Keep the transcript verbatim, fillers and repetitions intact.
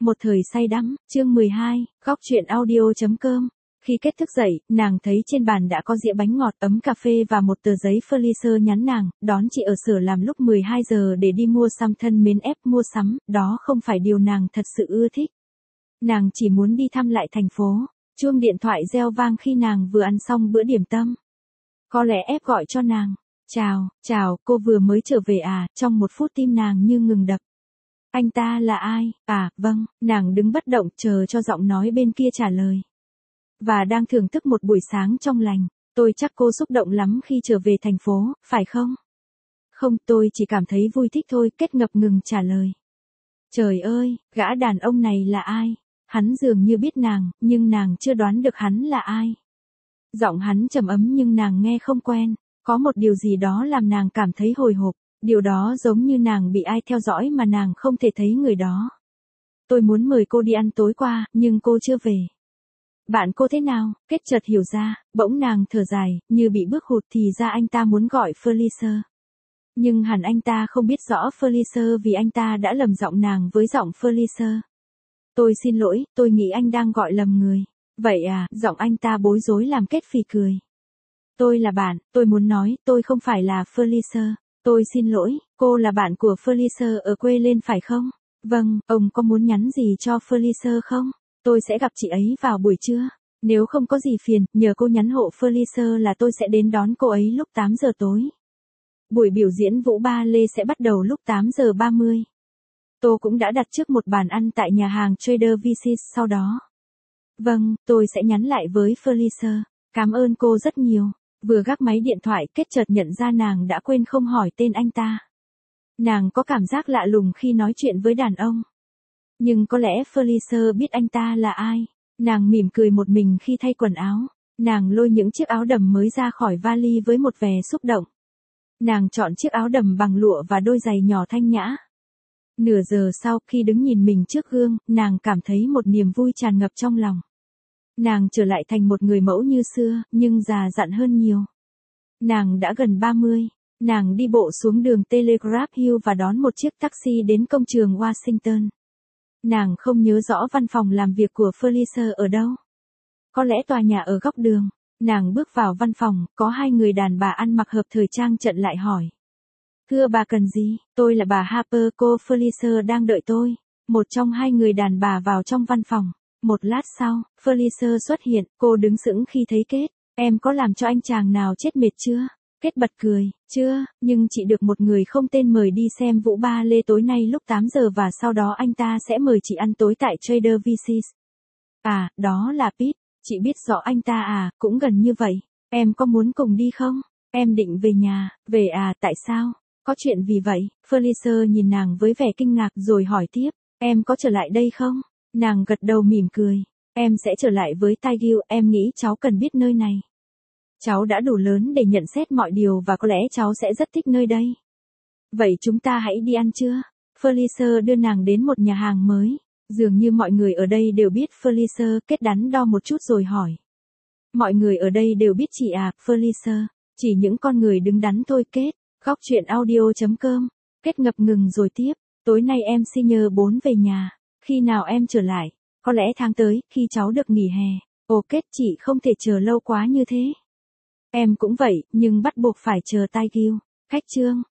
Một thời say đắm, chương mười hai, góc truyện audio.com. Khi kết thức dậy, nàng thấy trên bàn đã có dĩa bánh ngọt, ấm cà phê và một tờ giấy Felicer nhắn nàng, đón chị ở sở làm lúc mười hai giờ để đi mua sắm. Thân mến ép mua sắm, đó không phải điều nàng thật sự ưa thích. Nàng chỉ muốn đi thăm lại thành phố. Chuông điện thoại reo vang khi nàng vừa ăn xong bữa điểm tâm. Có lẽ ép gọi cho nàng. Chào, chào, cô vừa mới trở về à? Trong một phút tim nàng như ngừng đập. Anh ta là ai? À, vâng, nàng đứng bất động chờ cho giọng nói bên kia trả lời. Và đang thưởng thức một buổi sáng trong lành. Tôi chắc cô xúc động lắm khi trở về thành phố, phải không? Không, tôi chỉ cảm thấy vui thích thôi, Kết ngập ngừng trả lời. Trời ơi, gã đàn ông này là ai? Hắn dường như biết nàng, nhưng nàng chưa đoán được hắn là ai. Giọng hắn trầm ấm nhưng nàng nghe không quen. Có một điều gì đó làm nàng cảm thấy hồi hộp. Điều đó giống như nàng bị ai theo dõi mà nàng không thể thấy người đó. Tôi muốn mời cô đi ăn tối qua, nhưng cô chưa về. Bạn cô thế nào? Kết chợt hiểu ra, bỗng nàng thở dài, như bị bước hụt thì ra anh ta muốn gọi Felicer. Nhưng hẳn anh ta không biết rõ Felicer vì anh ta đã lầm giọng nàng với giọng Felicer. Tôi xin lỗi, tôi nghĩ anh đang gọi lầm người. Vậy à, giọng anh ta bối rối làm Kết phì cười. Tôi là bạn, tôi muốn nói, tôi không phải là Felicer. Tôi xin lỗi, cô là bạn của Felicer ở quê lên phải không? Vâng, ông có muốn nhắn gì cho Felicer không? Tôi sẽ gặp chị ấy vào buổi trưa. Nếu không có gì phiền, nhờ cô nhắn hộ Felicer là tôi sẽ đến đón cô ấy lúc tám giờ tối. Buổi biểu diễn vũ ba lê sẽ bắt đầu lúc tám giờ ba mươi. Tôi cũng đã đặt trước một bàn ăn tại nhà hàng Trader Vic's sau đó. Vâng, tôi sẽ nhắn lại với Felicer. Cảm ơn cô rất nhiều. Vừa gác máy điện thoại, Kết chợt nhận ra nàng đã quên không hỏi tên anh ta. Nàng có cảm giác lạ lùng khi nói chuyện với đàn ông. Nhưng có lẽ Felicer biết anh ta là ai. Nàng mỉm cười một mình khi thay quần áo. Nàng lôi những chiếc áo đầm mới ra khỏi vali với một vẻ xúc động. Nàng chọn chiếc áo đầm bằng lụa và đôi giày nhỏ thanh nhã. Nửa giờ sau, khi đứng nhìn mình trước gương, nàng cảm thấy một niềm vui tràn ngập trong lòng. Nàng trở lại thành một người mẫu như xưa, nhưng già dặn hơn nhiều. Nàng đã gần ba mươi. Nàng đi bộ xuống đường Telegraph Hill và đón một chiếc taxi đến công trường Washington. Nàng không nhớ rõ văn phòng làm việc của Felicer ở đâu. Có lẽ tòa nhà ở góc đường. Nàng bước vào văn phòng, có hai người đàn bà ăn mặc hợp thời trang chặn lại hỏi. Thưa bà cần gì? Tôi là bà Harper, cô Felicer đang đợi tôi. Một trong hai người đàn bà vào trong văn phòng. Một lát sau, Felicer xuất hiện, cô đứng sững khi thấy Kết. Em có làm cho anh chàng nào chết mệt chưa? Kết bật cười, chưa, nhưng chị được một người không tên mời đi xem vũ ba lê tối nay lúc tám giờ và sau đó anh ta sẽ mời chị ăn tối tại Trader Vic's. À, đó là Pete, chị biết rõ anh ta à, cũng gần như vậy. Em có muốn cùng đi không? Em định về nhà, về à, tại sao? Có chuyện vì vậy, Felicer nhìn nàng với vẻ kinh ngạc rồi hỏi tiếp, em có trở lại đây không? Nàng gật đầu mỉm cười, em sẽ trở lại với Tigil, em nghĩ cháu cần biết nơi này. Cháu đã đủ lớn để nhận xét mọi điều và có lẽ cháu sẽ rất thích nơi đây. Vậy chúng ta hãy đi ăn trưa. Felicer đưa nàng đến một nhà hàng mới. Dường như mọi người ở đây đều biết Felicer. Kết đắn đo một chút rồi hỏi. Mọi người ở đây đều biết chị à, Felicer. Chỉ những con người đứng đắn thôi. Kết. Góc truyện audio.com. Kết ngập ngừng rồi tiếp. Tối nay em xin nhờ bốn về nhà. Khi nào em trở lại? Có lẽ tháng tới, khi cháu được nghỉ hè. Ồ Kết, chị không thể chờ lâu quá như thế. Em cũng vậy, nhưng bắt buộc phải chờ Tigil. Cách chương.